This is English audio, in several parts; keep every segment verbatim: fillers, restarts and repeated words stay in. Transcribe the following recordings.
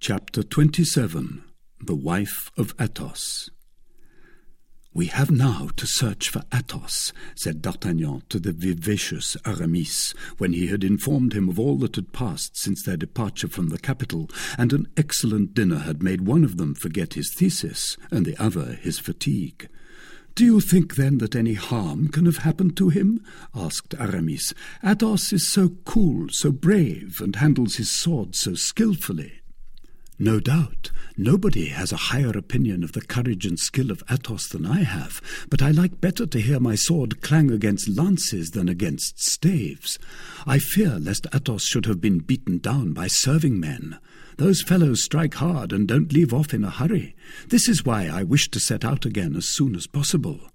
Chapter twenty-seven. The Wife of Athos. "We have now to search for Athos," said D'Artagnan to the vivacious Aramis, when he had informed him of all that had passed since their departure from the capital, and an excellent dinner had made one of them forget his thesis, and the other his fatigue. "Do you think, then, that any harm can have happened to him?" asked Aramis. "Athos is so cool, so brave, and handles his sword so skilfully." "No doubt. Nobody has a higher opinion of the courage and skill of Athos than I have, but I like better to hear my sword clang against lances than against staves. I fear lest Athos should have been beaten down by serving men. Those fellows strike hard and don't leave off in a hurry. This is why I wish to set out again as soon as possible."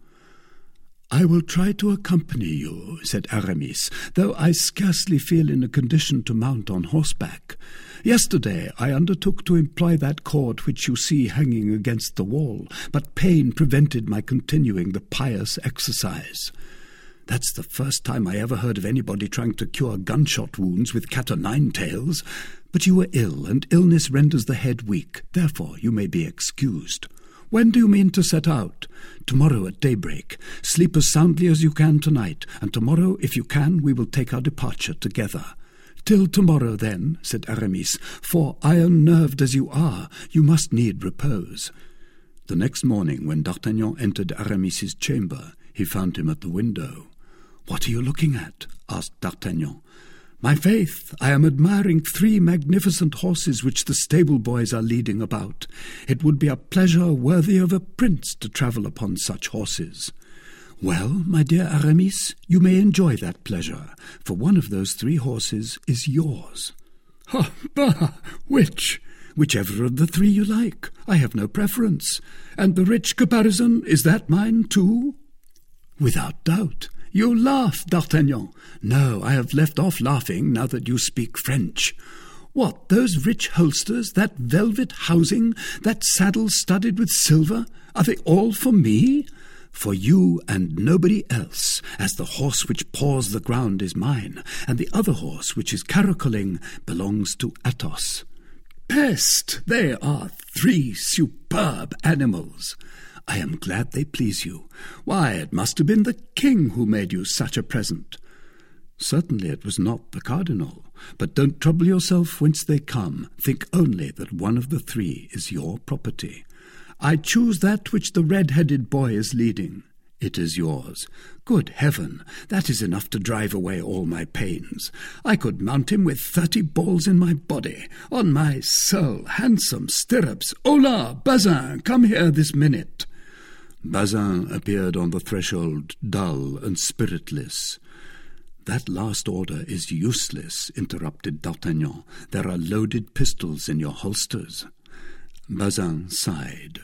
"I will try to accompany you," said Aramis, "though I scarcely feel in a condition to mount on horseback. Yesterday I undertook to employ that cord which you see hanging against the wall, but pain prevented my continuing the pious exercise." "That's the first time I ever heard of anybody trying to cure gunshot wounds with cat-o'-nine-tails. But you were ill, and illness renders the head weak. Therefore you may be excused. When do you mean to set out?" "Tomorrow at daybreak. Sleep as soundly as you can tonight, and tomorrow, if you can, we will take our departure together." "Till tomorrow, then," said Aramis, "for, iron-nerved as you are, you must need repose." The next morning, when D'Artagnan entered Aramis's chamber, he found him at the window. "What are you looking at?" asked D'Artagnan. "My faith, I am admiring three magnificent horses which the stable boys are leading about. It would be a pleasure worthy of a prince to travel upon such horses." "Well, my dear Aramis, you may enjoy that pleasure, for one of those three horses is yours." "Ha, bah! Which?" "Whichever of the three you like. I have no preference. And the rich caparison, is that mine too?" "Without doubt. You laugh, D'Artagnan." "No, I have left off laughing now that you speak French." "What, those rich holsters, that velvet housing, that saddle studded with silver, are they all for me?" "For you and nobody else, as the horse which paws the ground is mine, and the other horse which is caracoling belongs to Athos." "Peste! They are three superb animals." "I am glad they please you. Why, it must have been the king who made you such a present." "Certainly it was not the cardinal. But don't trouble yourself whence they come. Think only that one of the three is your property." "I choose that which the red-headed boy is leading." "It is yours." "Good heaven, that is enough to drive away all my pains. I could mount him with thirty balls in my body. On my soul, handsome stirrups. Hola, Bazin, come here this minute." Bazin appeared on the threshold, dull and spiritless. "That last order is useless," interrupted D'Artagnan. "There are loaded pistols in your holsters." Bazin sighed.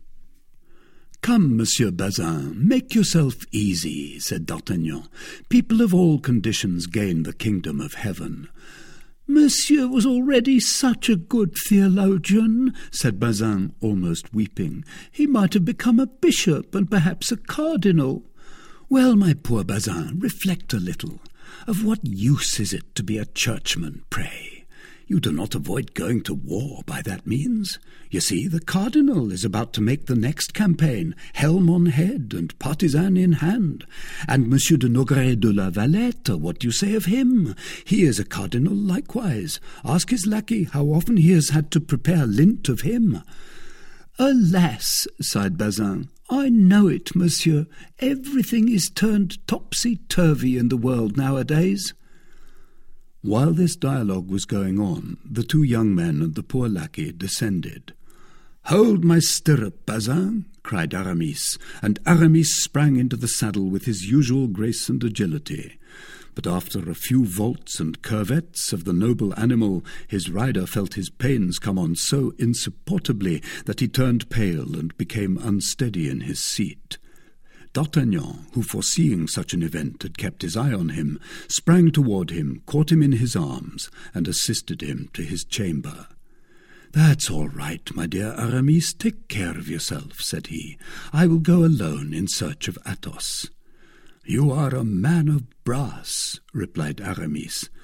"Come, Monsieur Bazin, make yourself easy," said D'Artagnan. "People of all conditions gain the kingdom of heaven." "Monsieur was already such a good theologian," said Bazin, almost weeping. "He might have become a bishop and perhaps a cardinal." "Well, my poor Bazin, reflect a little. Of what use is it to be a churchman, pray? You do not avoid going to war by that means. You see, the cardinal is about to make the next campaign, helm on head and partisan in hand. And Monsieur de Nogret de la Valette, what do you say of him? He is a cardinal likewise. Ask his lackey how often he has had to prepare lint of him." "Alas," sighed Bazin, "I know it, monsieur. Everything is turned topsy-turvy in the world nowadays." While this dialogue was going on, the two young men and the poor lackey descended. "Hold my stirrup, Bazin," cried Aramis, and Aramis sprang into the saddle with his usual grace and agility. But after a few vaults and curvets of the noble animal, his rider felt his pains come on so insupportably that he turned pale and became unsteady in his seat. D'Artagnan, who foreseeing such an event had kept his eye on him, sprang toward him, caught him in his arms, and assisted him to his chamber. "That's all right, my dear Aramis, take care of yourself," said he. "I will go alone in search of Athos." "You are a man of brass," replied Aramis.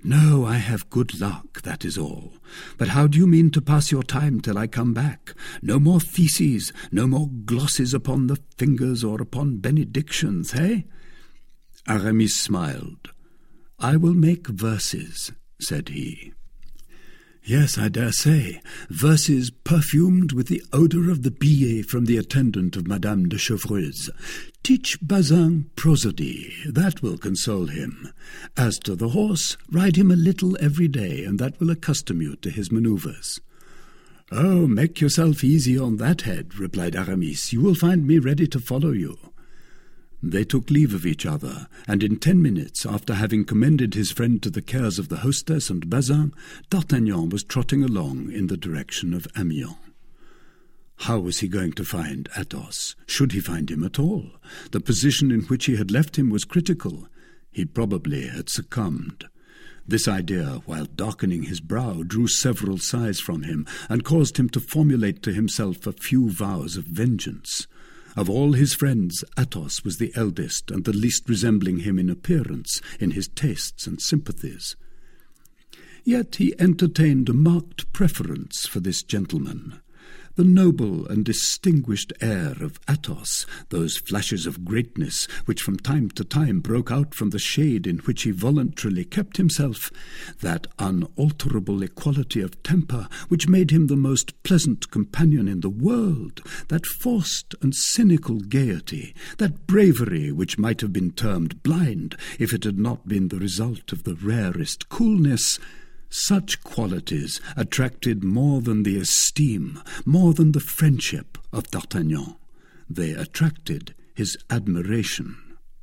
"No, I have good luck, that is all. But how do you mean to pass your time till I come back? No more theses, no more glosses upon the fingers or upon benedictions, eh?" Aramis smiled. "I will make verses," said he. "Yes, I dare say, verses perfumed with the odour of the billet from the attendant of Madame de Chevreuse. Teach Bazin prosody, that will console him. As to the horse, ride him a little every day, and that will accustom you to his manoeuvres." "Oh, make yourself easy on that head," replied Aramis. "You will find me ready to follow you." They took leave of each other, and in ten minutes, after having commended his friend to the cares of the hostess and Bazin, D'Artagnan was trotting along in the direction of Amiens. How was he going to find Athos? Should he find him at all? The position in which he had left him was critical. He probably had succumbed. This idea, while darkening his brow, drew several sighs from him, and caused him to formulate to himself a few vows of vengeance. Of all his friends, Athos was the eldest and the least resembling him in appearance, in his tastes and sympathies. Yet he entertained a marked preference for this gentleman. The noble and distinguished air of Athos, those flashes of greatness which from time to time broke out from the shade in which he voluntarily kept himself, that unalterable equality of temper which made him the most pleasant companion in the world, that forced and cynical gaiety, that bravery which might have been termed blind if it had not been the result of the rarest coolness, such qualities attracted more than the esteem, more than the friendship of D'Artagnan. They attracted his admiration.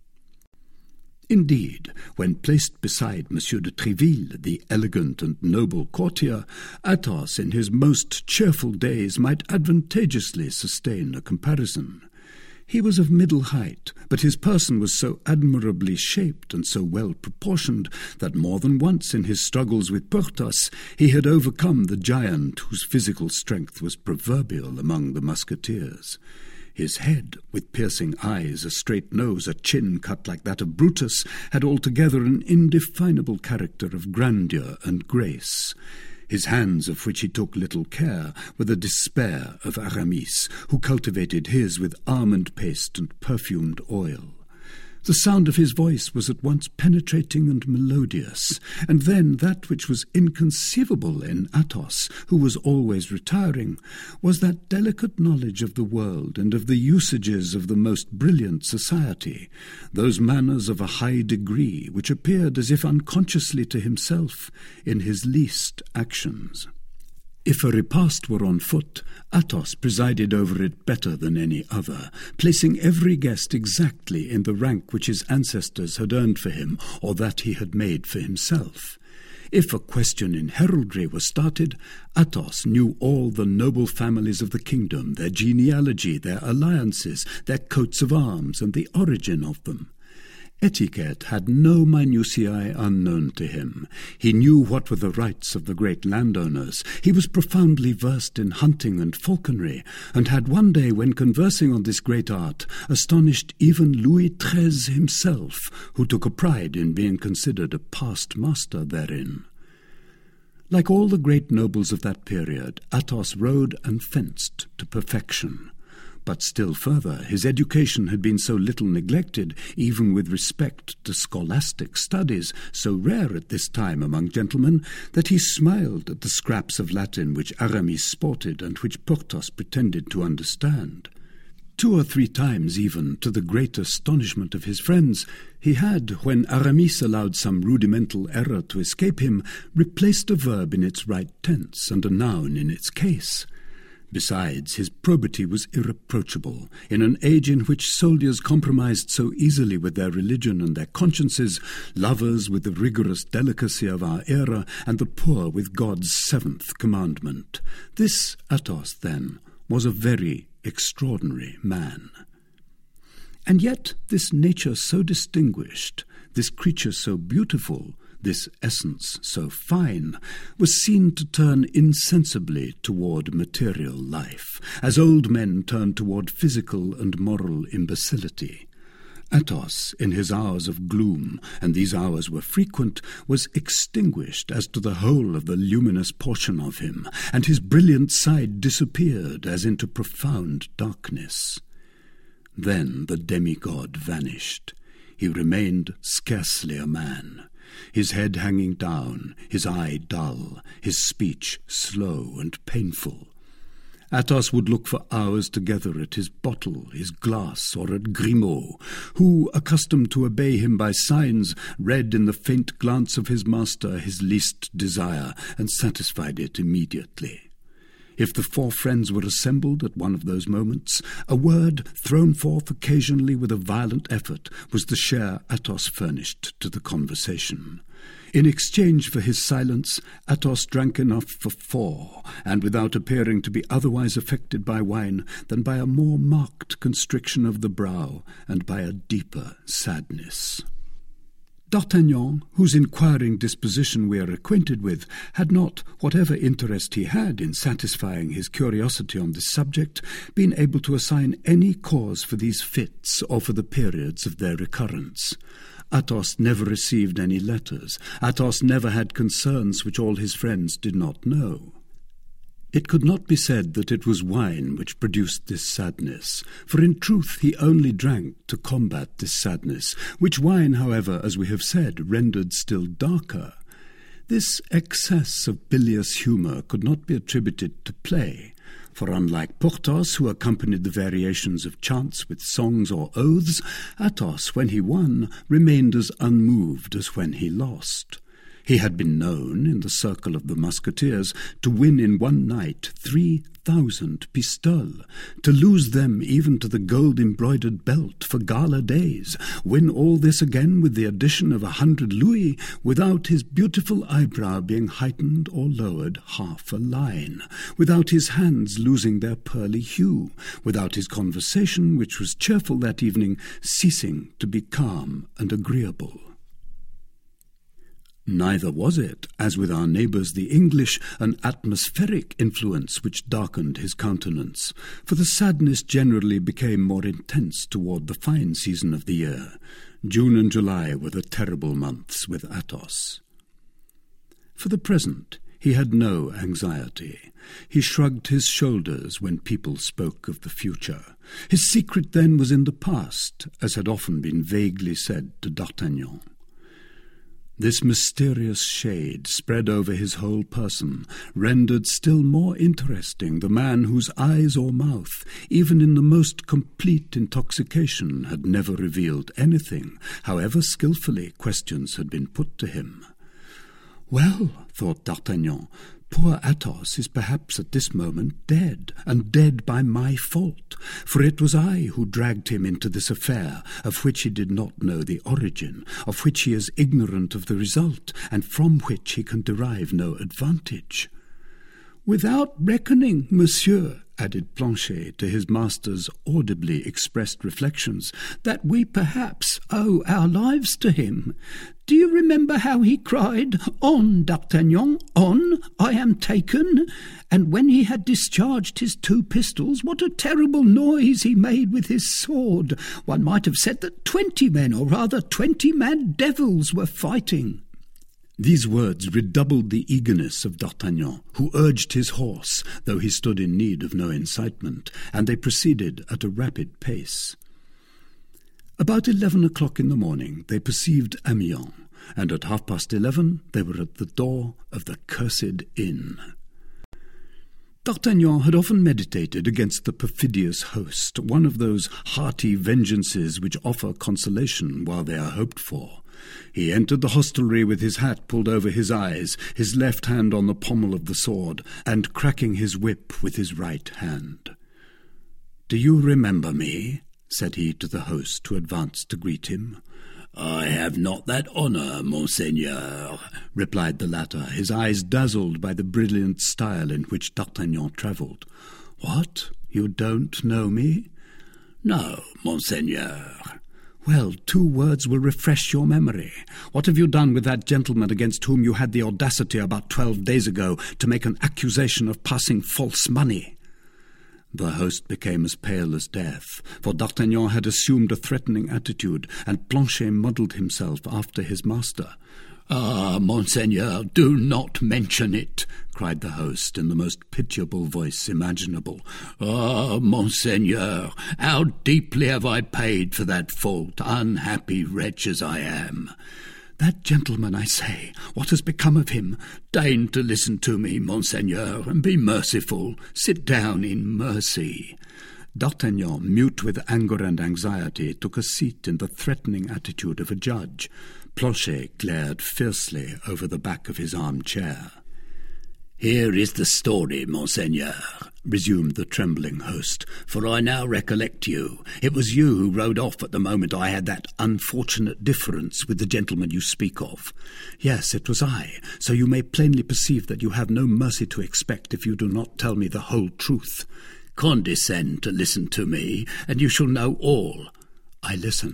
Indeed, when placed beside Monsieur de Tréville, the elegant and noble courtier, Athos in his most cheerful days might advantageously sustain a comparison. He was of middle height, but his person was so admirably shaped and so well proportioned that more than once in his struggles with Porthos he had overcome the giant whose physical strength was proverbial among the musketeers. His head, with piercing eyes, a straight nose, a chin cut like that of Brutus, had altogether an indefinable character of grandeur and grace. His hands, of which he took little care, were the despair of Aramis, who cultivated his with almond paste and perfumed oil. The sound of his voice was at once penetrating and melodious, and then that which was inconceivable in Athos, who was always retiring, was that delicate knowledge of the world and of the usages of the most brilliant society, those manners of a high degree which appeared as if unconsciously to himself in his least actions. If a repast were on foot, Athos presided over it better than any other, placing every guest exactly in the rank which his ancestors had earned for him, or that he had made for himself. If a question in heraldry was started, Athos knew all the noble families of the kingdom, their genealogy, their alliances, their coats of arms, and the origin of them. Etiquette had no minutiae unknown to him. He knew what were the rights of the great landowners. He was profoundly versed in hunting and falconry, and had one day, when conversing on this great art, astonished even Louis the thirteenth himself, who took a pride in being considered a past master therein. Like all the great nobles of that period, Athos rode and fenced to perfection. But still further, his education had been so little neglected, even with respect to scholastic studies, so rare at this time among gentlemen, that he smiled at the scraps of Latin which Aramis sported and which Porthos pretended to understand. Two or three times even, to the great astonishment of his friends, he had, when Aramis allowed some rudimental error to escape him, replaced a verb in its right tense and a noun in its case. Besides, his probity was irreproachable. In an age in which soldiers compromised so easily with their religion and their consciences, lovers with the rigorous delicacy of our era, and the poor with God's seventh commandment, this Athos, then, was a very extraordinary man. And yet this nature so distinguished, this creature so beautiful, this essence so fine, was seen to turn insensibly toward material life, as old men turn toward physical and moral imbecility. Athos, in his hours of gloom, and these hours were frequent, was extinguished as to the whole of the luminous portion of him, and his brilliant side disappeared as into profound darkness. Then the demigod vanished. He remained scarcely a man, his head hanging down, his eye dull, his speech slow and painful. Athos would look for hours together at his bottle, his glass, or at Grimaud, who, accustomed to obey him by signs, read in the faint glance of his master his least desire, and satisfied it immediately. If the four friends were assembled at one of those moments, a word, thrown forth occasionally with a violent effort, was the share Athos furnished to the conversation. In exchange for his silence, Athos drank enough for four, and without appearing to be otherwise affected by wine than by a more marked constriction of the brow and by a deeper sadness. D'Artagnan, whose inquiring disposition we are acquainted with, had not, whatever interest he had in satisfying his curiosity on this subject, been able to assign any cause for these fits or for the periods of their recurrence. Athos never received any letters. Athos never had concerns which all his friends did not know. It could not be said that it was wine which produced this sadness, for in truth he only drank to combat this sadness, which wine, however, as we have said, rendered still darker. This excess of bilious humour could not be attributed to play, for unlike Porthos, who accompanied the variations of chance with songs or oaths, Athos, when he won, remained as unmoved as when he lost. He had been known, in the circle of the Musketeers, to win in one night three thousand pistoles, to lose them even to the gold-embroidered belt for gala days, win all this again with the addition of a hundred louis, without his beautiful eyebrow being heightened or lowered half a line, without his hands losing their pearly hue, without his conversation, which was cheerful that evening, ceasing to be calm and agreeable. Neither was it, as with our neighbours the English, an atmospheric influence which darkened his countenance, for the sadness generally became more intense toward the fine season of the year. June and July were the terrible months with Athos. For the present, he had no anxiety. He shrugged his shoulders when people spoke of the future. His secret then was in the past, as had often been vaguely said to D'Artagnan. This mysterious shade spread over his whole person, rendered still more interesting the man whose eyes or mouth, even in the most complete intoxication, had never revealed anything, however skilfully questions had been put to him. Well, thought D'Artagnan, poor Athos is perhaps at this moment dead, and dead by my fault, for it was I who dragged him into this affair, of which he did not know the origin, of which he is ignorant of the result, and from which he can derive no advantage. Without reckoning, monsieur, added Planchet to his master's audibly expressed reflections, that we perhaps owe our lives to him. Do you remember how he cried, "On, D'Artagnan, on, I am taken"? And when he had discharged his two pistols, what a terrible noise he made with his sword! One might have said that twenty men, or rather twenty mad devils, were fighting. These words redoubled the eagerness of D'Artagnan, who urged his horse, though he stood in need of no incitement, and they proceeded at a rapid pace. About eleven o'clock in the morning they perceived Amiens, and at half past eleven they were at the door of the cursed inn. D'Artagnan had often meditated against the perfidious host, one of those hearty vengeances which offer consolation while they are hoped for. He entered the hostelry with his hat pulled over his eyes, his left hand on the pommel of the sword, and cracking his whip with his right hand. "Do you remember me?" said he to the host, who advanced to greet him. "I have not that honour, monseigneur," replied the latter, his eyes dazzled by the brilliant style in which D'Artagnan travelled. "What? You don't know me?" "No, monseigneur." "Well, two words will refresh your memory. What have you done with that gentleman against whom you had the audacity about twelve days ago to make an accusation of passing false money?" The host became as pale as death, for D'Artagnan had assumed a threatening attitude, and Planchet muddled himself after his master. "Ah, Monseigneur, do not mention it," cried the host in the most pitiable voice imaginable. "Ah, Monseigneur, how deeply have I paid for that fault, unhappy wretch as I am!" "That gentleman, I say, what has become of him? Deign to listen to me, Monseigneur, and be merciful. Sit down in mercy." D'Artagnan, mute with anger and anxiety, took a seat in the threatening attitude of a judge. Planchet glared fiercely over the back of his arm-chair. "Here is the story, Monseigneur," resumed the trembling host, "for I now recollect you. It was you who rode off at the moment I had that unfortunate difference with the gentleman you speak of." "Yes, it was I, so you may plainly perceive that you have no mercy to expect if you do not tell me the whole truth." "Condescend to listen to me, and you shall know all." "I listen."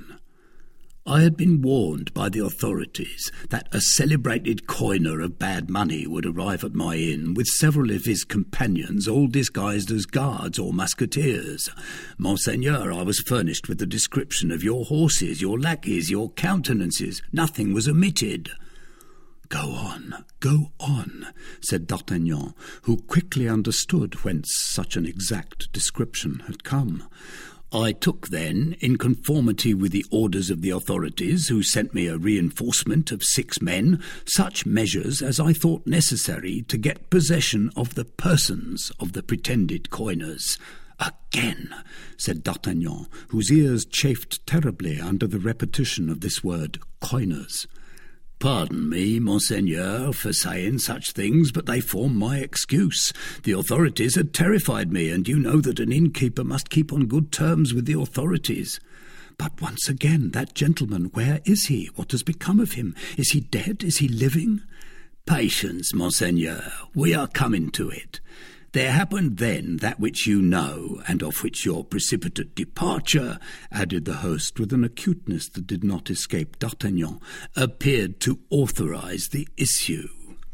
"I had been warned by the authorities that a celebrated coiner of bad money would arrive at my inn with several of his companions, all disguised as guards or musketeers. Monseigneur, I was furnished with the description of your horses, your lackeys, your countenances. Nothing was omitted." "Go on, go on," said D'Artagnan, who quickly understood whence such an exact description had come. "I took then, in conformity with the orders of the authorities, who sent me a reinforcement of six men, such measures as I thought necessary to get possession of the persons of the pretended coiners." "Again," said D'Artagnan, whose ears chafed terribly under the repetition of this word, coiners. "Pardon me, Monseigneur, for saying such things, but they form my excuse. The authorities had terrified me, and you know that an innkeeper must keep on good terms with the authorities." "But once again, that gentleman, where is he? What has become of him? Is he dead? Is he living?" "Patience, Monseigneur, we are coming to it. There happened then that which you know, and of which your precipitate departure," added the host with an acuteness that did not escape D'Artagnan, "appeared to authorize the issue.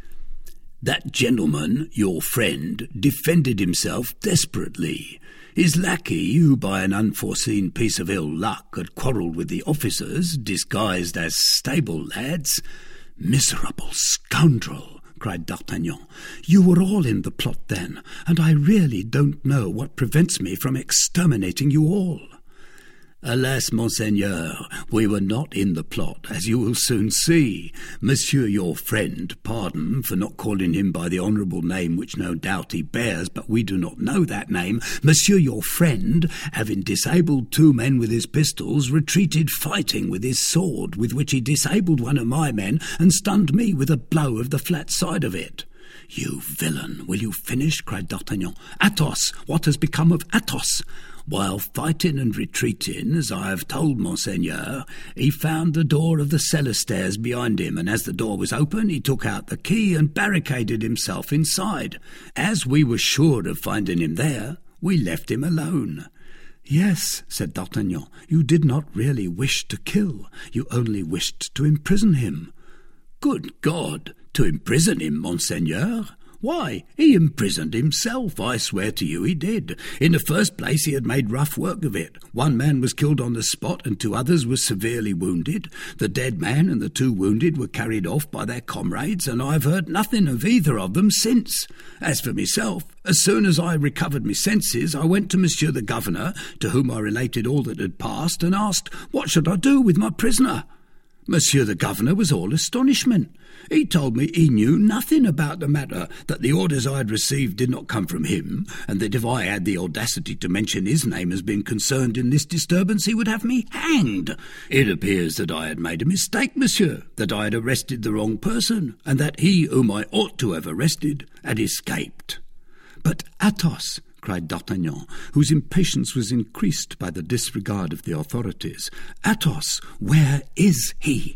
That gentleman, your friend, defended himself desperately. His lackey, who by an unforeseen piece of ill luck had quarrelled with the officers, disguised as stable lads—" "Miserable scoundrel!" cried D'Artagnan. "You were all in the plot then, and I really don't know what prevents me from exterminating you all." "Alas, Monseigneur, we were not in the plot, as you will soon see. Monsieur your friend, pardon for not calling him by the honourable name which no doubt he bears, but we do not know that name. Monsieur your friend, having disabled two men with his pistols, retreated fighting with his sword, with which he disabled one of my men and stunned me with a blow of the flat side of it." "You villain, will you finish?" cried D'Artagnan. "Athos, what has become of Athos?" "While fighting and retreating, as I have told Monseigneur, he found the door of the cellar stairs behind him, and as the door was open, he took out the key and barricaded himself inside. As we were sure of finding him there, we left him alone." "Yes," said D'Artagnan, "you did not really wish to kill. You only wished to imprison him." "Good God! To imprison him, Monseigneur? Why, he imprisoned himself, I swear to you he did. In the first place, he had made rough work of it. One man was killed on the spot, and two others were severely wounded. The dead man and the two wounded were carried off by their comrades, and I have heard nothing of either of them since. As for myself, as soon as I recovered my senses, I went to Monsieur the Governor, to whom I related all that had passed, and asked what should I do with my prisoner. Monsieur the Governor was all astonishment. He told me he knew nothing about the matter, that the orders I had received did not come from him, and that if I had the audacity to mention his name as being concerned in this disturbance, he would have me hanged. It appears that I had made a mistake, monsieur, that I had arrested the wrong person, and that he whom I ought to have arrested had escaped." "But Athos," cried D'Artagnan, whose impatience was increased by the disregard of the authorities. "Athos, where is he?"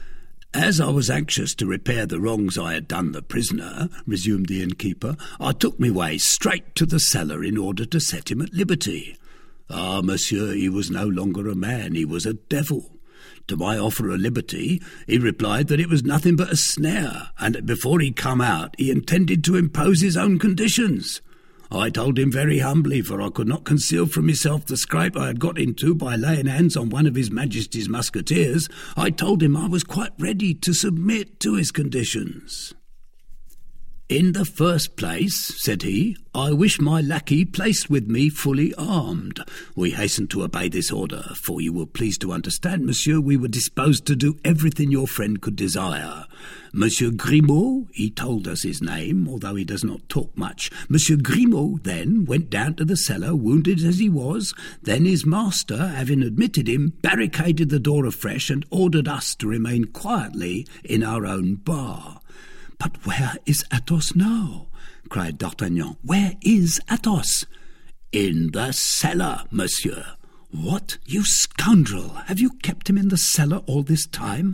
"As I was anxious to repair the wrongs I had done the prisoner," resumed the innkeeper, "I took me way straight to the cellar in order to set him at liberty. Ah, monsieur, he was no longer a man, he was a devil. To my offer of liberty, he replied that it was nothing but a snare, and that before he come out he intended to impose his own conditions. I told him very humbly, for I could not conceal from myself the scrape I had got into by laying hands on one of his Majesty's musketeers. I told him I was quite ready to submit to his conditions. In the first place, said he, I wish my lackey placed with me fully armed. We hastened to obey this order, for you will please to understand, monsieur, we were disposed to do everything your friend could desire. Monsieur Grimaud, he told us his name, although he does not talk much. Monsieur Grimaud then went down to the cellar, wounded as he was. Then his master, having admitted him, barricaded the door afresh and ordered us to remain quietly in our own bar. "But where is Athos now?" cried D'Artagnan. "Where is Athos?" "In the cellar, monsieur." "What, you scoundrel! Have you kept him in the cellar all this time?"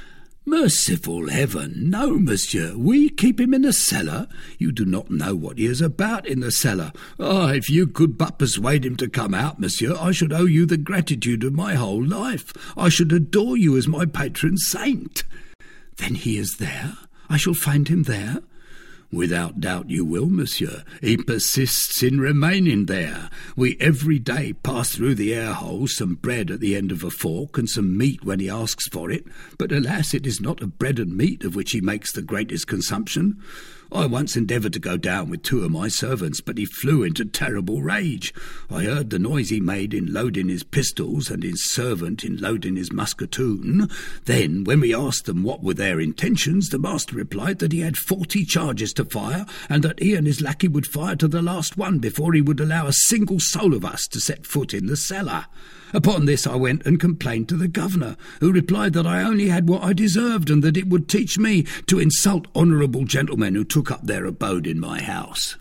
"Merciful heaven, no, monsieur. We keep him in the cellar? You do not know what he is about in the cellar. Ah, if you could but persuade him to come out, monsieur, I should owe you the gratitude of my whole life. I should adore you as my patron saint." "Then he is there? I shall find him there?" "Without doubt you will, monsieur. He persists in remaining there. We every day pass through the air-hole some bread at the end of a fork and some meat when he asks for it, but alas, it is not of bread and meat of which he makes the greatest consumption. I once endeavoured to go down with two of my servants, but he flew into terrible rage. I heard the noise he made in loading his pistols and his servant in loading his musketoon. Then, when we asked them what were their intentions, the master replied that he had forty charges to fire, and that he and his lackey would fire to the last one before he would allow a single soul of us to set foot in the cellar. Upon this I went and complained to the governor, who replied that I only had what I deserved, and that it would teach me to insult honourable gentlemen who took up their abode in my house."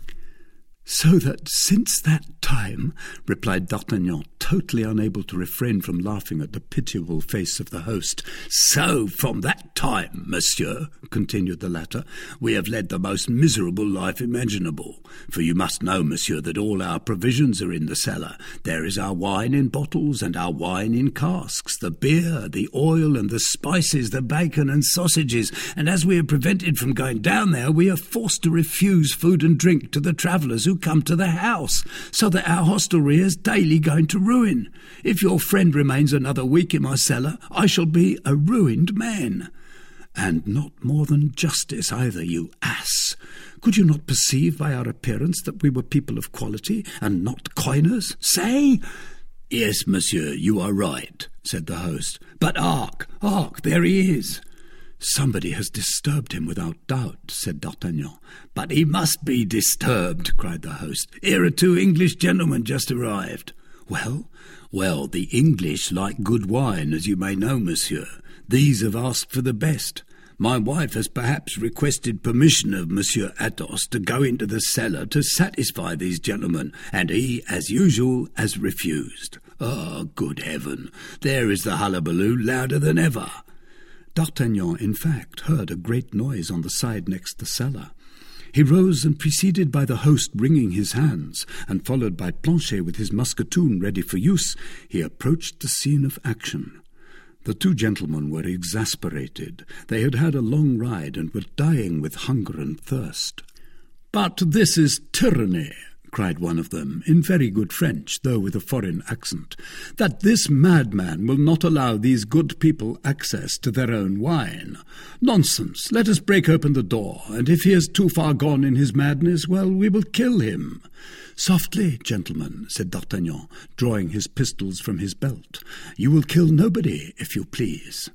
"So that since that time," replied D'Artagnan, totally unable to refrain from laughing at the pitiable face of the host. "So from that time, monsieur," continued the latter, "we have led the most miserable life imaginable. For you must know, monsieur, that all our provisions are in the cellar. There is our wine in bottles and our wine in casks, the beer, the oil and the spices, the bacon and sausages, and as we are prevented from going down there, we are forced to refuse food and drink to the travellers who come to the house, so that our hostelry is daily going to ruin. If your friend remains another week in my cellar, I shall be a ruined man." "And not more than justice either, you ass. Could you not perceive by our appearance that we were people of quality, and not coiners? Say!" "Yes, monsieur, you are right," said the host. "But hark, hark, there he is." "Somebody has disturbed him without doubt," said D'Artagnan. "But he must be disturbed," cried the host. "Here are two English gentlemen just arrived." "Well?" "Well, the English like good wine, as you may know, monsieur. These have asked for the best. My wife has perhaps requested permission of Monsieur Athos to go into the cellar to satisfy these gentlemen, and he, as usual, has refused. Ah, good heaven! There is the hullabaloo louder than ever." D'Artagnan, in fact, heard a great noise on the side next the cellar. He rose, and preceded by the host wringing his hands, and followed by Planchet with his musketoon ready for use, he approached the scene of action. The two gentlemen were exasperated. They had had a long ride, and were dying with hunger and thirst. "But this is tyranny," cried one of them, in very good French, though with a foreign accent, "that this madman will not allow these good people access to their own wine. Nonsense! Let us break open the door, and if he is too far gone in his madness, well, we will kill him." "Softly, gentlemen," said D'Artagnan, drawing his pistols from his belt. "You will kill nobody, if you please."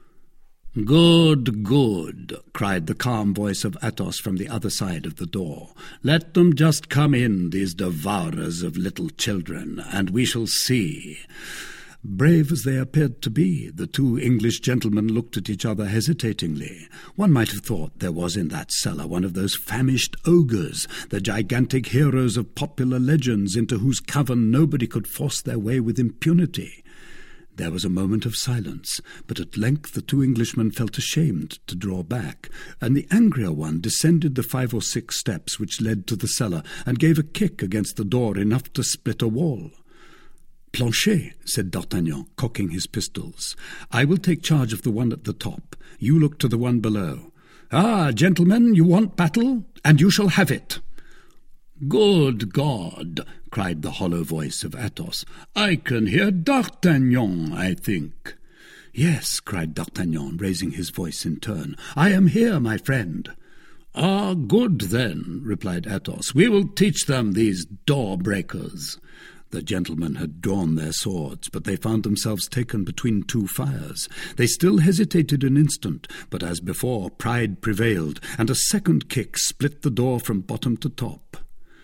"Good, good," cried the calm voice of Athos from the other side of the door. "Let them just come in, these devourers of little children, and we shall see." Brave as they appeared to be, the two English gentlemen looked at each other hesitatingly. One might have thought there was in that cellar one of those famished ogres, the gigantic heroes of popular legends, into whose cavern nobody could force their way with impunity. There was a moment of silence, but at length the two Englishmen felt ashamed to draw back, and the angrier one descended the five or six steps which led to the cellar, and gave a kick against the door enough to split a wall. "Planchet," said D'Artagnan, cocking his pistols, "I will take charge of the one at the top. You look to the one below. Ah, gentlemen, you want battle, and you shall have it." "Good God!" cried the hollow voice of Athos. "I can hear D'Artagnan, I think." "Yes," cried D'Artagnan, raising his voice in turn. "I am here, my friend." "Ah, good then," replied Athos. "We will teach them, these door-breakers." The gentlemen had drawn their swords, but they found themselves taken between two fires. They still hesitated an instant, but as before, pride prevailed, and a second kick split the door from bottom to top.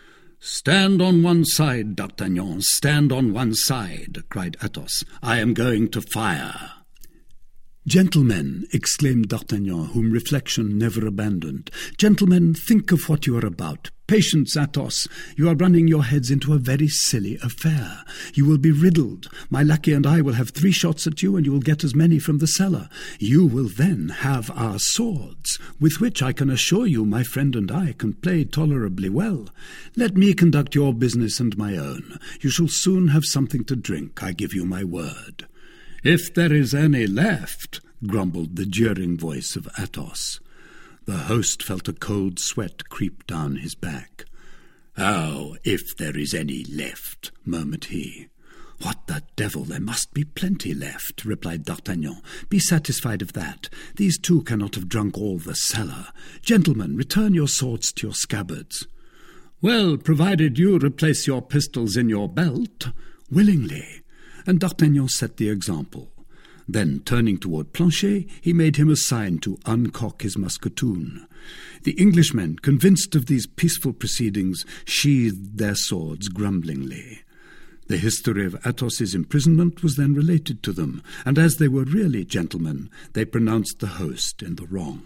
"Stand on one side, D'Artagnan, stand on one side," cried Athos. "I am going to fire." "Gentlemen," exclaimed D'Artagnan, whom reflection never abandoned, "gentlemen, think of what you are about. Patience, Athos. You are running your heads into a very silly affair. You will be riddled. My lackey and I will have three shots at you, and you will get as many from the cellar. You will then have our swords, with which I can assure you my friend and I can play tolerably well. Let me conduct your business and my own. You shall soon have something to drink, I give you my word." "If there is any left," grumbled the jeering voice of Athos. The host felt a cold sweat creep down his back. "Oh, if there is any left," murmured he. "What the devil, there must be plenty left," replied D'Artagnan. "Be satisfied of that. These two cannot have drunk all the cellar. Gentlemen, return your swords to your scabbards." "Well, provided you replace your pistols in your belt." "Willingly." And D'Artagnan set the example. Then, turning toward Planchet, he made him a sign to uncock his musketoon. The Englishmen, convinced of these peaceful proceedings, sheathed their swords grumblingly. The history of Athos's imprisonment was then related to them, and as they were really gentlemen, they pronounced the host in the wrong.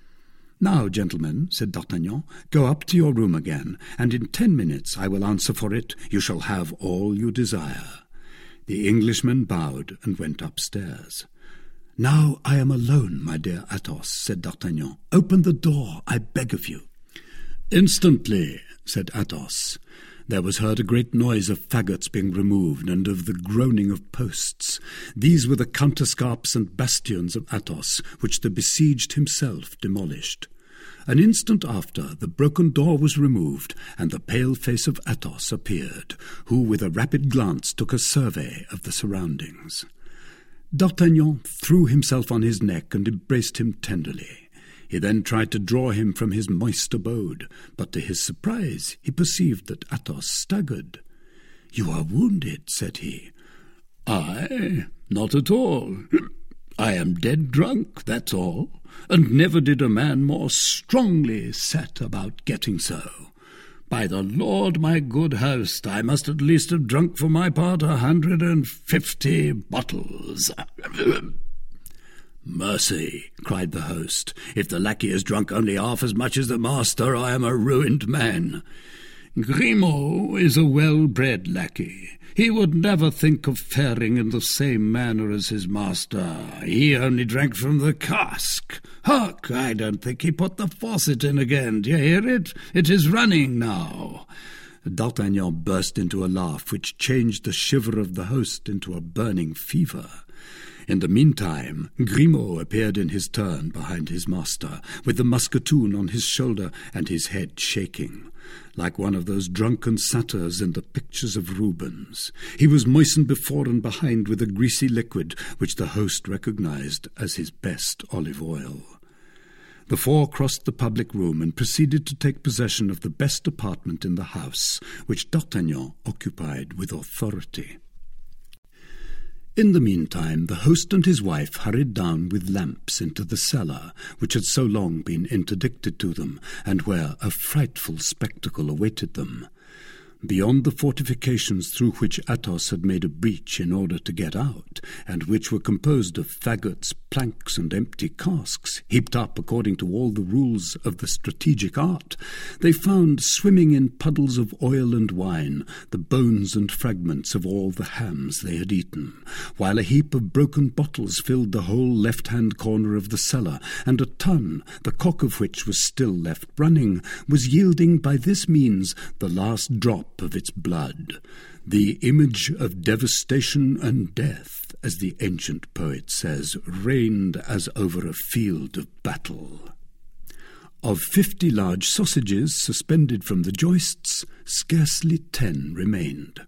"Now, gentlemen," said D'Artagnan, "go up to your room again, and in ten minutes, I will answer for it, you shall have all you desire." The Englishman bowed and went upstairs. "Now I am alone, my dear Athos," said D'Artagnan. "Open the door, I beg of you." "Instantly," said Athos. There was heard a great noise of faggots being removed and of the groaning of posts. These were the counterscarps and bastions of Athos, which the besieged himself demolished. An instant after, the broken door was removed, and the pale face of Athos appeared, who with a rapid glance took a survey of the surroundings. D'Artagnan threw himself on his neck and embraced him tenderly. He then tried to draw him from his moist abode, but to his surprise he perceived that Athos staggered. "You are wounded," said he. "I? Not at all. I am dead drunk, that's all, and never did a man more strongly set about getting so. By the Lord, my good host, I must at least have drunk for my part a hundred and fifty bottles." "Mercy," cried the host, "if the lackey has drunk only half as much as the master, I am a ruined man." "Grimaud is a well-bred lackey. He would never think of faring in the same manner as his master. He only drank from the cask. Hark, I don't think he put the faucet in again. Do you hear it? It is running now." D'Artagnan burst into a laugh which changed the shiver of the host into a burning fever. In the meantime, Grimaud appeared in his turn behind his master, with the musketoon on his shoulder and his head shaking, like one of those drunken satyrs in the pictures of Rubens. He was moistened before and behind with a greasy liquid which the host recognized as his best olive oil. The four crossed the public room and proceeded to take possession of the best apartment in the house, which D'Artagnan occupied with authority. In the meantime, the host and his wife hurried down with lamps into the cellar, which had so long been interdicted to them, and where a frightful spectacle awaited them. Beyond the fortifications through which Athos had made a breach in order to get out, and which were composed of faggots, planks, and empty casks, heaped up according to all the rules of the strategic art, they found swimming in puddles of oil and wine the bones and fragments of all the hams they had eaten, while a heap of broken bottles filled the whole left-hand corner of the cellar, and a tun, the cock of which was still left running, was yielding by this means the last drop of its blood, the image of devastation and death, as the ancient poet says, reigned as over a field of battle. Of fifty large sausages suspended from the joists, scarcely ten remained.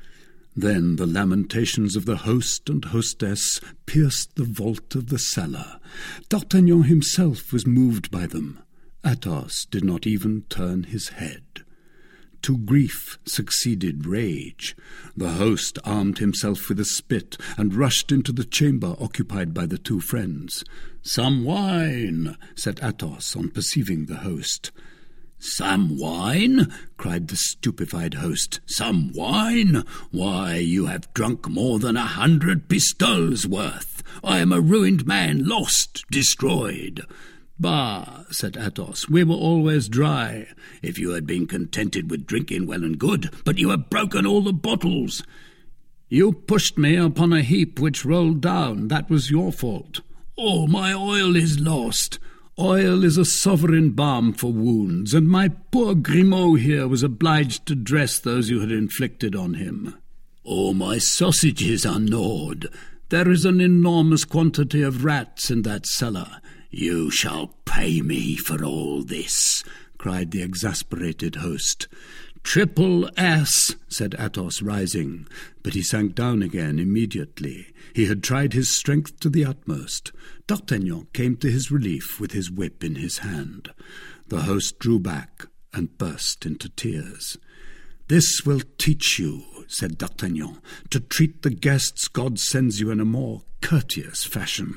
Then the lamentations of the host and hostess pierced the vault of the cellar. D'Artagnan himself was moved by them. Athos did not even turn his head. To grief succeeded rage. The host armed himself with a spit and rushed into the chamber occupied by the two friends. "Some wine," said Athos on perceiving the host. "Some wine?" cried the stupefied host. "Some wine? Why, you have drunk more than a hundred pistoles worth. I am a ruined man, lost, destroyed." "Bah," said Athos, "we were always dry." "If you had been contented with drinking, well and good, but you have broken all the bottles." "You pushed me upon a heap which rolled down. That was your fault." "All my oil is lost." "Oil is a sovereign balm for wounds, and my poor Grimaud here was obliged to dress those you had inflicted on him." "All my sausages are gnawed." "There is an enormous quantity of rats in that cellar." "You shall pay me for all this," cried the exasperated host. "Triple ass," said Athos, rising, but he sank down again immediately. He had tried his strength to the utmost. D'Artagnan came to his relief with his whip in his hand. The host drew back and burst into tears. "This will teach you," said D'Artagnan, "to treat the guests God sends you in a more courteous fashion."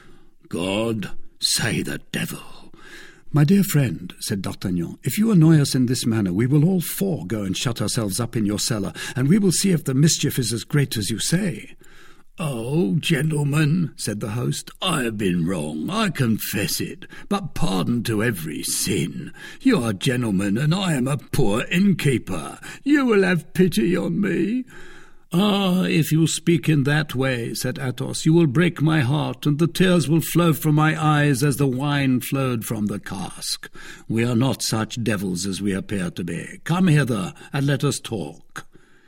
"God? Say the devil." "My dear friend," said D'Artagnan, "if you annoy us in this manner, we will all four go and shut ourselves up in your cellar, and we will see if the mischief is as great as you say." "Oh, gentlemen," said the host, "I have been wrong, I confess it, but pardon to every sin. You are gentlemen, and I am a poor innkeeper. You will have pity on me." "Ah, if you speak in that way," said Athos, "you will break my heart, and the tears will flow from my eyes as the wine flowed from the cask. We are not such devils as we appear to be. Come hither, and let us talk."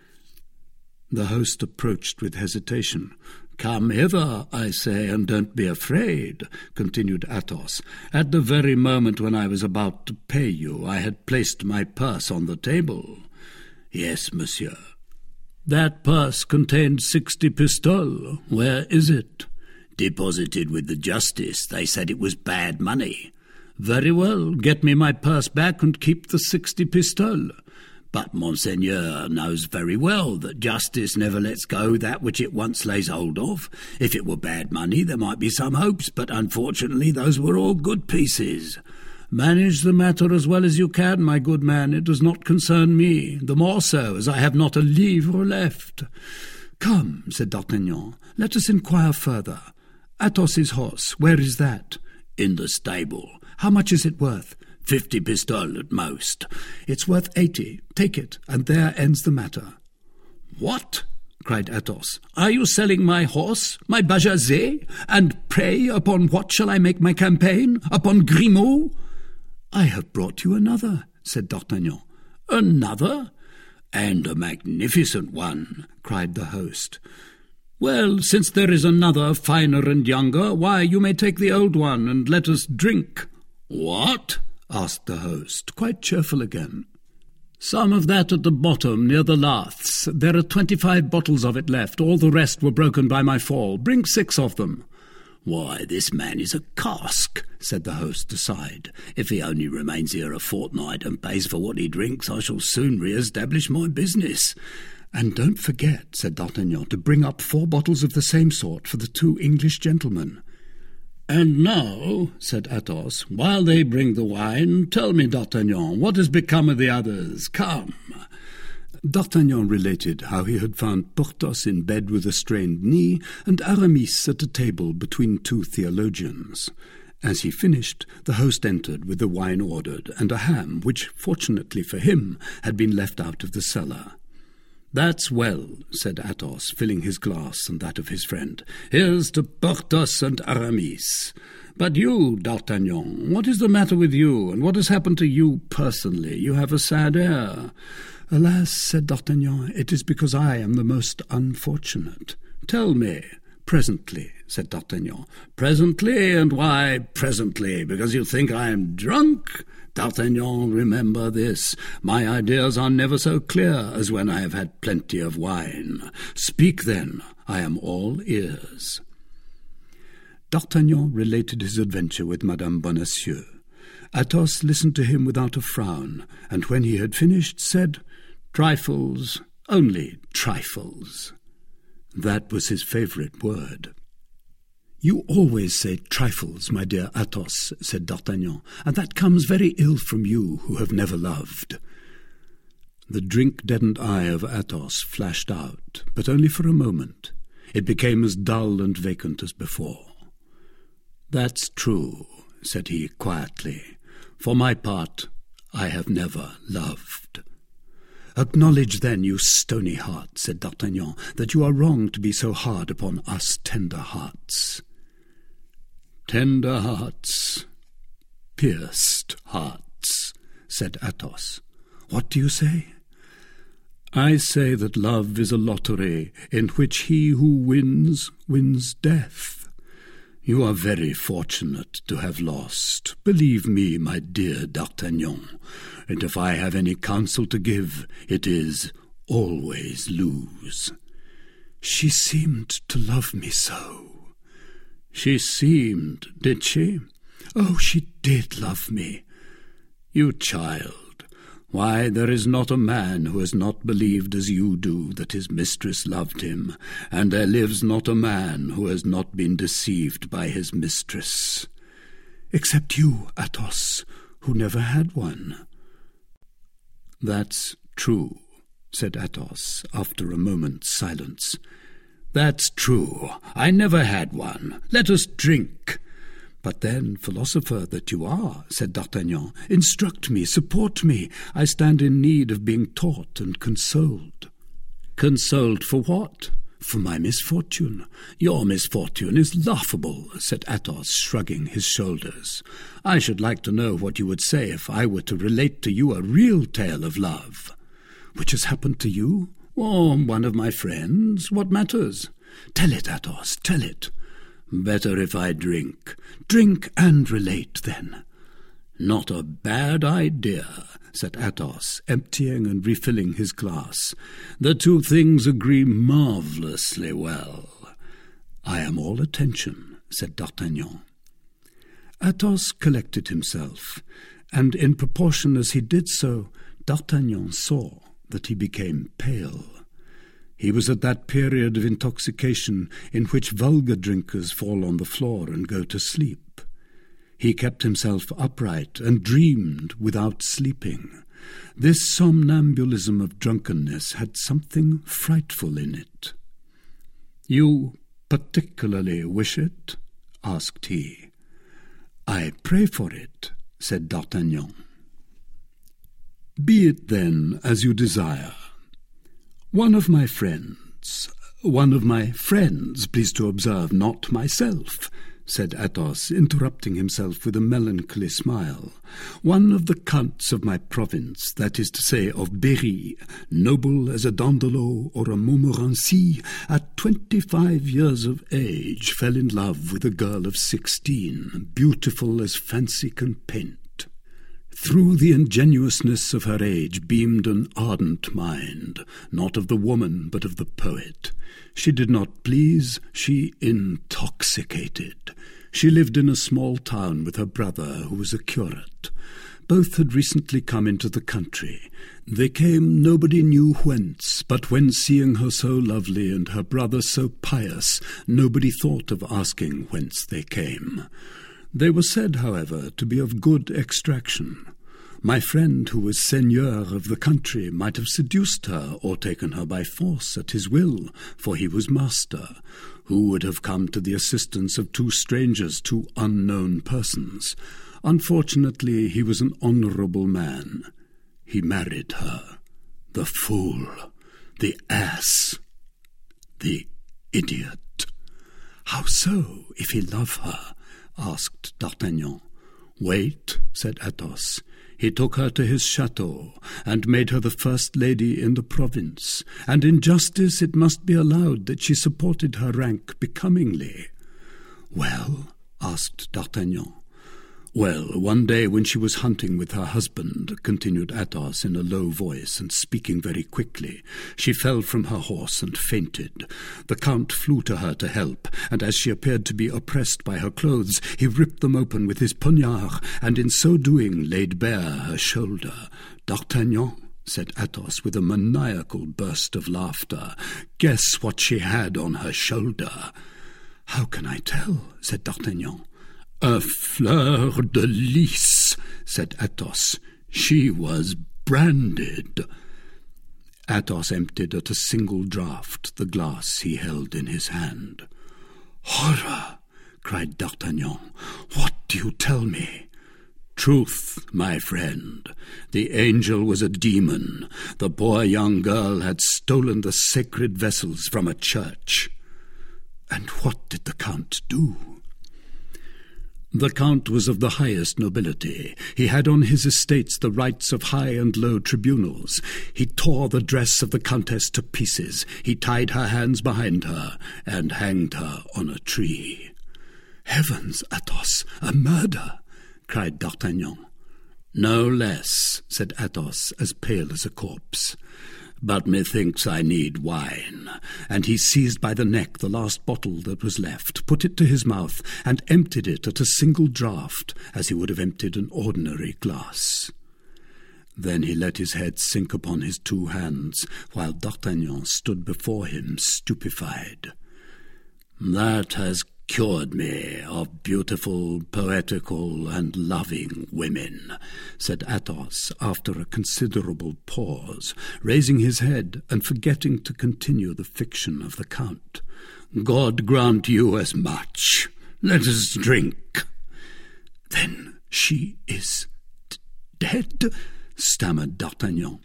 The host approached with hesitation. "Come hither, I say, and don't be afraid," continued Athos. "At the very moment when I was about to pay you, I had placed my purse on the table." "Yes, monsieur." "That purse contained sixty pistoles. Where is it?" "Deposited with the justice. They said it was bad money." "Very well. Get me my purse back and keep the sixty pistoles." "But Monseigneur knows very well that justice never lets go that which it once lays hold of. If it were bad money, there might be some hopes, but unfortunately those were all good pieces." "Manage the matter as well as you can, my good man. It does not concern me, the more so as I have not a livre left." "Come," said D'Artagnan, "let us inquire further. Athos's horse, where is that?" "In the stable." "How much is it worth?" Fifty pistoles at most." "It's worth eighty. Take it, and there ends the matter." "What?" cried Athos. "Are you selling my horse, my Bajazet? And pray, upon what shall I make my campaign? Upon Grimaud?" "I have brought you another," said D'Artagnan. "Another? And a magnificent one," cried the host. "Well, since there is another, finer and younger, why, you may take the old one, and let us drink." "What?" asked the host, quite cheerful again. "Some of that at the bottom, near the laths. There are twenty-five bottles of it left. All the rest were broken by my fall. Bring six of them." "Why, this man is a cask," said the host aside. "If he only remains here a fortnight and pays for what he drinks, I shall soon re-establish my business." "And don't forget," said D'Artagnan, "to bring up four bottles of the same sort for the two English gentlemen." "And now," said Athos, "while they bring the wine, tell me, D'Artagnan, what has become of the others? Come." D'Artagnan related how he had found Porthos in bed with a strained knee, and Aramis at a table between two theologians. As he finished, the host entered with the wine ordered, and a ham, which, fortunately for him, had been left out of the cellar. "That's well," said Athos, filling his glass and that of his friend. "Here's to Porthos and Aramis. But you, D'Artagnan, what is the matter with you, and what has happened to you personally? You have a sad air." "Alas," said D'Artagnan, "it is because I am the most unfortunate." "Tell me." "Presently," said D'Artagnan. "Presently, and why presently? Because you think I am drunk? D'Artagnan, remember this. My ideas are never so clear as when I have had plenty of wine. Speak then, I am all ears." D'Artagnan related his adventure with Madame Bonacieux. Athos listened to him without a frown, and when he had finished, said, "Trifles, only trifles." That was his favourite word. "You always say trifles, my dear Athos," said D'Artagnan, "and that comes very ill from you who have never loved." The drink-deadened eye of Athos flashed out, but only for a moment. It became as dull and vacant as before. "That's true," said he quietly. "For my part, I have never loved." "Acknowledge then, you stony heart," said D'Artagnan, "that you are wrong to be so hard upon us tender hearts." "Tender hearts, pierced hearts," said Athos. "What do you say?" "I say that love is a lottery in which he who wins, wins death. You are very fortunate to have lost, believe me, my dear D'Artagnan, and if I have any counsel to give, it is always lose." "She seemed to love me so." "She seemed, did she?" "Oh, she did love me." "You child! Why, there is not a man who has not believed as you do that his mistress loved him, and there lives not a man who has not been deceived by his mistress." "Except you, Athos, who never had one." "That's true," said Athos, after a moment's silence. "That's true. I never had one. Let us drink." "But then, philosopher that you are," said D'Artagnan, "instruct me, support me. I stand in need of being taught and consoled." "Consoled for what?" "For my misfortune." "Your misfortune is laughable," said Athos, shrugging his shoulders. "I should like to know what you would say if I were to relate to you a real tale of love." "Which has happened to you?" "Or one of my friends. What matters?" "Tell it, Athos, tell it." "Better if I drink." "Drink and relate, then." "Not a bad idea," said Athos, emptying and refilling his glass. "The two things agree marvellously well." "I am all attention," said D'Artagnan. Athos collected himself, and in proportion as he did so, D'Artagnan saw that he became pale. He was at that period of intoxication in which vulgar drinkers fall on the floor and go to sleep. He kept himself upright and dreamed without sleeping. This somnambulism of drunkenness had something frightful in it. "You particularly wish it?" asked he. "I pray for it," said D'Artagnan. "Be it then as you desire. One of my friends, one of my friends, please to observe, not myself," said Athos, interrupting himself with a melancholy smile. "One of the counts of my province, that is to say of Berry, noble as a Dandelot or a Montmorency, at twenty-five years of age, fell in love with a girl of sixteen, beautiful as fancy can paint. Through the ingenuousness of her age beamed an ardent mind, not of the woman but of the poet. She did not please, she intoxicated. She lived in a small town with her brother, who was a curate. Both had recently come into the country. They came nobody knew whence, but when seeing her so lovely and her brother so pious, nobody thought of asking whence they came. They were said, however, to be of good extraction. My friend, who was seigneur of the country, might have seduced her or taken her by force at his will, for he was master. Who would have come to the assistance of two strangers, two unknown persons? Unfortunately, he was an honourable man. He married her. The fool, the ass, the idiot." "How so, if he love her?" asked D'Artagnan. "Wait," said Athos. He took her to his chateau, and made her the first lady in the province, and in justice it must be allowed that she supported her rank becomingly. Well? Asked D'Artagnan. Well, one day when she was hunting with her husband, continued Athos in a low voice and speaking very quickly, she fell from her horse and fainted. The Count flew to her to help, and as she appeared to be oppressed by her clothes, he ripped them open with his poniard, and in so doing laid bare her shoulder. D'Artagnan, said Athos with a maniacal burst of laughter, guess what she had on her shoulder. How can I tell? Said D'Artagnan. A fleur de lis, said Athos. She was branded. Athos emptied at a single draught the glass he held in his hand. Horror! Cried D'Artagnan. What do you tell me? Truth, my friend. The angel was a demon. The poor young girl had stolen the sacred vessels from a church. And what did the Count do? The Count was of the highest nobility. He had on his estates the rights of high and low tribunals. He tore the dress of the Countess to pieces. He tied her hands behind her and hanged her on a tree. Heavens, Athos, a murder! Cried D'Artagnan. No less, said Athos, as pale as a corpse. But methinks I need wine. And he seized by the neck the last bottle that was left, put it to his mouth, and emptied it at a single draught, as he would have emptied an ordinary glass. Then he let his head sink upon his two hands, while D'Artagnan stood before him stupefied. That has cured me of beautiful, poetical, and loving women, said Athos after a considerable pause, raising his head and forgetting to continue the fiction of the Count. God grant you as much. Let us drink. Then she is d- dead? Stammered D'Artagnan.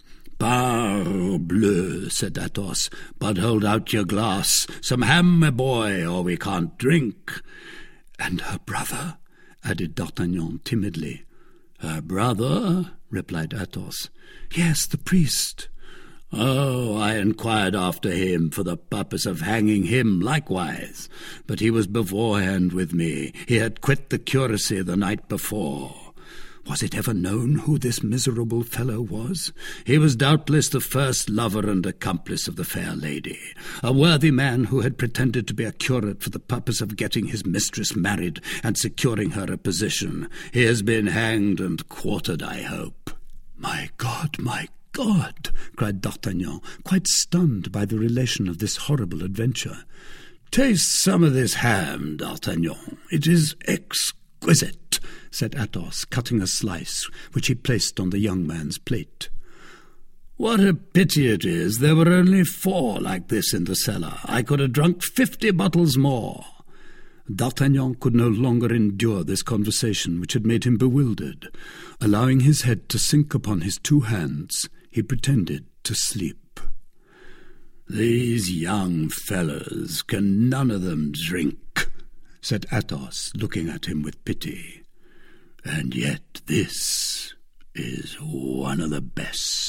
Parbleu, said Athos, but hold out your glass. Some ham, my boy, or we can't drink. And her brother? Added D'Artagnan timidly. Her brother? Replied Athos. Yes, the priest. Oh, I inquired after him for the purpose of hanging him likewise, but he was beforehand with me. He had quit the curacy the night before. Was it ever known who this miserable fellow was? He was doubtless the first lover and accomplice of the fair lady, a worthy man who had pretended to be a curate for the purpose of getting his mistress married and securing her a position. He has been hanged and quartered, I hope. My God, my God, cried D'Artagnan, quite stunned by the relation of this horrible adventure. Taste some of this ham, D'Artagnan. It is exquisite, said Athos, cutting a slice, which he placed on the young man's plate. What a pity it is there were only four like this in the cellar. I could have drunk fifty bottles more. D'Artagnan could no longer endure this conversation, which had made him bewildered. Allowing his head to sink upon his two hands, he pretended to sleep. These young fellows can none of them drink, said Athos, looking at him with pity. And yet this is one of the best.